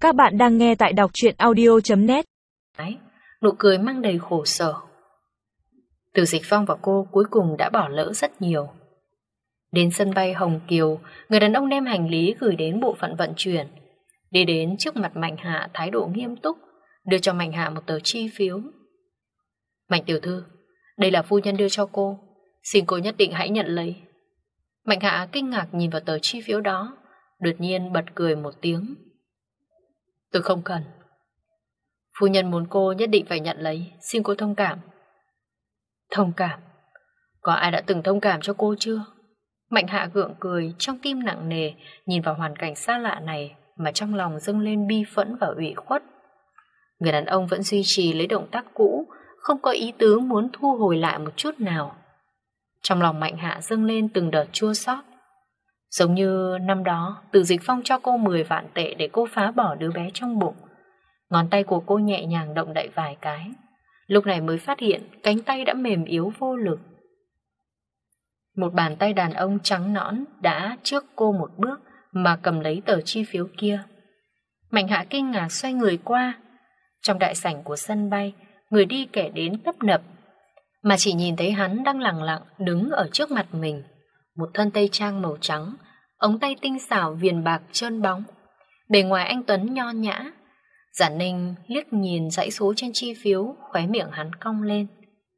Các bạn đang nghe tại đọc truyện audio.net. Nụ cười mang đầy khổ sở. Từ Dịch Phong và cô cuối cùng đã bỏ lỡ rất nhiều. Đến sân bay Hồng Kiều, người đàn ông đem hành lý gửi đến bộ phận vận chuyển. Đi đến trước mặt Mạnh Hạ thái độ nghiêm túc, đưa cho Mạnh Hạ một tờ chi phiếu. Mạnh tiểu thư, đây là phu nhân đưa cho cô, xin cô nhất định hãy nhận lấy. Mạnh Hạ kinh ngạc nhìn vào tờ chi phiếu đó, đột nhiên bật cười một tiếng. Tôi không cần. Phu nhân muốn cô nhất định phải nhận lấy, xin cô thông cảm. Thông cảm? Có ai đã từng thông cảm cho cô chưa? Mạnh Hạ gượng cười, trong tim nặng nề, nhìn vào hoàn cảnh xa lạ này mà trong lòng dâng lên bi phẫn và ủy khuất. Người đàn ông vẫn duy trì lấy động tác cũ, không có ý tứ muốn thu hồi lại một chút nào. Trong lòng Mạnh Hạ dâng lên từng đợt chua xót. Giống như năm đó, Từ Dịch Phong cho cô 10 vạn tệ để cô phá bỏ đứa bé trong bụng. Ngón tay của cô nhẹ nhàng động đậy vài cái. Lúc này mới phát hiện cánh tay đã mềm yếu vô lực. Một bàn tay đàn ông trắng nõn đã trước cô một bước mà cầm lấy tờ chi phiếu kia. Mạnh Hạ kinh ngạc xoay người qua. Trong đại sảnh của sân bay, người đi kẻ đến tấp nập, mà chỉ nhìn thấy hắn đang lặng lặng đứng ở trước mặt mình. Một thân tây trang màu trắng, ống tay tinh xảo viền bạc trơn bóng. Bề ngoài anh tuấn nho nhã. Giản Ninh liếc nhìn dãy số trên chi phiếu, khóe miệng hắn cong lên.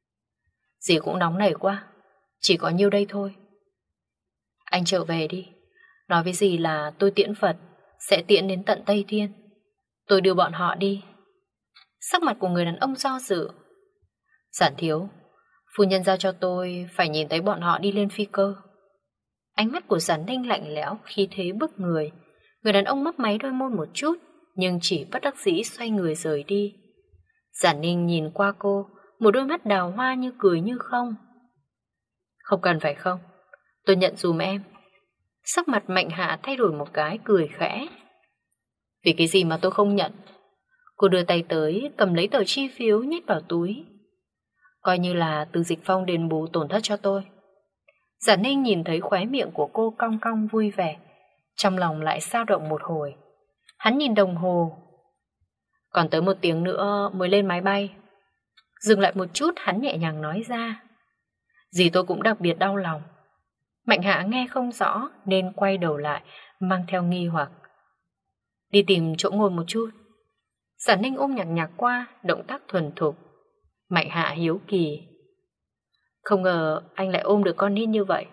Dì cũng nóng nảy quá, chỉ có nhiêu đây thôi. Anh trở về đi, nói với dì là tôi tiễn Phật, sẽ tiễn đến tận Tây Thiên. Tôi đưa bọn họ đi. Sắc mặt của người đàn ông do dự. Giản thiếu, phu nhân giao cho tôi phải nhìn thấy bọn họ đi lên phi cơ. Ánh mắt của Giản Ninh lạnh lẽo, khí thế bức người. Người đàn ông mấp máy đôi môi một chút, nhưng chỉ bất đắc dĩ xoay người rời đi. Giản Ninh nhìn qua cô, một đôi mắt đào hoa như cười như không. Không cần phải không, tôi nhận dùm em. Sắc mặt Mạnh Hạ thay đổi một cái, cười khẽ. Vì cái gì mà tôi không nhận? Cô đưa tay tới, cầm lấy tờ chi phiếu nhét vào túi. Coi như là Từ Dịch Phong đền bù tổn thất cho tôi. Giản Ninh nhìn thấy khóe miệng của cô cong cong vui vẻ, trong lòng lại dao động một hồi. Hắn nhìn đồng hồ. Còn tới 1 tiếng nữa mới lên máy bay. Dừng lại một chút, hắn nhẹ nhàng nói ra. Dì tôi cũng đặc biệt đau lòng. Mạnh Hạ nghe không rõ nên quay đầu lại, mang theo nghi hoặc. Đi tìm chỗ ngồi một chút. Giản Ninh ôm nhạc nhạc qua, động tác thuần thục. Mạnh Hạ hiếu kỳ. Không ngờ anh lại ôm được con nít như vậy.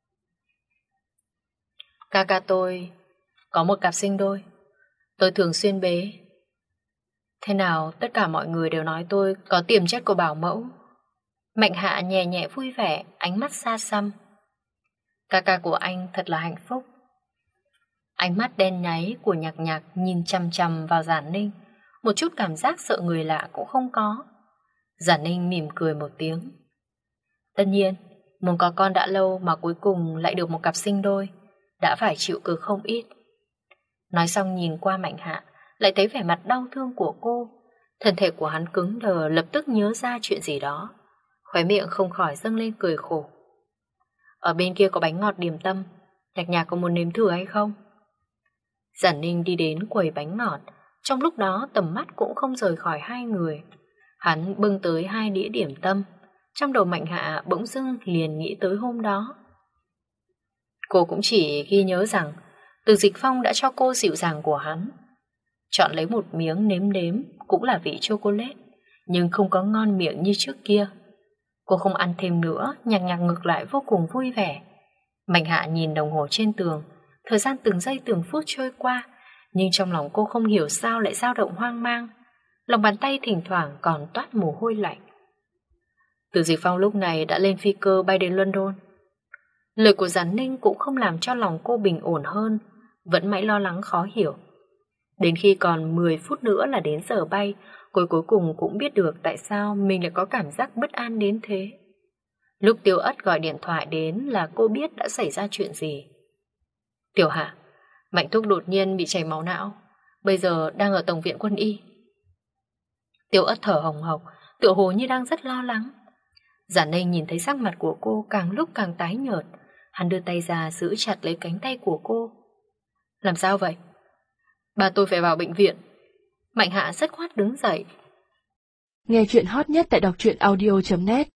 Ca tôi có một cặp sinh đôi, tôi thường xuyên bế. Thế nào tất cả mọi người đều nói tôi có tiềm chất của bảo mẫu. Mạnh Hạ nhẹ nhẹ vui vẻ, ánh mắt xa xăm. Ca của anh thật là hạnh phúc. Ánh mắt đen nháy của nhạc nhạc nhìn chằm chằm vào Giản Ninh, một chút cảm giác sợ người lạ cũng không có. Giản Ninh mỉm cười một tiếng. Tất nhiên, muốn có con đã lâu mà cuối cùng lại được một cặp sinh đôi, đã phải chịu cực không ít. Nói xong nhìn qua Mạnh Hạ, lại thấy vẻ mặt đau thương của cô. Thân thể của hắn cứng đờ, lập tức nhớ ra chuyện gì đó. Khóe miệng không khỏi dâng lên cười khổ. Ở bên kia có bánh ngọt điểm tâm, nhạc nhạc có muốn nếm thử hay không? Giản Ninh đi đến quầy bánh ngọt, trong lúc đó tầm mắt cũng không rời khỏi hai người. Hắn bưng tới 2 đĩa điểm tâm. Trong đầu Mạnh Hạ bỗng dưng liền nghĩ tới hôm đó. Cô cũng chỉ ghi nhớ rằng Từ Dịch Phong đã cho cô dịu dàng của hắn. Chọn lấy một miếng nếm nếm cũng là vị chocolate, nhưng không có ngon miệng như trước kia. Cô không ăn thêm nữa, nhạc nhạc ngược lại vô cùng vui vẻ. Mạnh Hạ nhìn đồng hồ trên tường, thời gian từng giây từng phút trôi qua, nhưng trong lòng cô không hiểu sao lại dao động hoang mang. Lòng bàn tay thỉnh thoảng còn toát mồ hôi lạnh. Từ Dịch Phong lúc này đã lên phi cơ bay đến London. Lời của Giản Ninh cũng không làm cho lòng cô bình ổn hơn, vẫn mãi lo lắng khó hiểu. Đến khi còn 10 phút nữa là đến giờ bay, cô cuối cùng cũng biết được tại sao mình lại có cảm giác bất an đến thế. Lúc Tiêu Ất gọi điện thoại đến là cô biết đã xảy ra chuyện gì. Tiểu Hạ, Mạnh Thúc đột nhiên bị chảy máu não, bây giờ đang ở Tổng viện Quân y. Tiêu Ất thở hồng hộc, tựa hồ như đang rất lo lắng. Giản Ninh nhìn thấy sắc mặt của cô càng lúc càng tái nhợt, hắn đưa tay ra giữ chặt lấy cánh tay của cô. Làm sao vậy? Ba tôi phải vào bệnh viện. Mạnh Hạ dứt khoát đứng dậy. Nghe chuyện hot nhất tại đọc truyện audio.net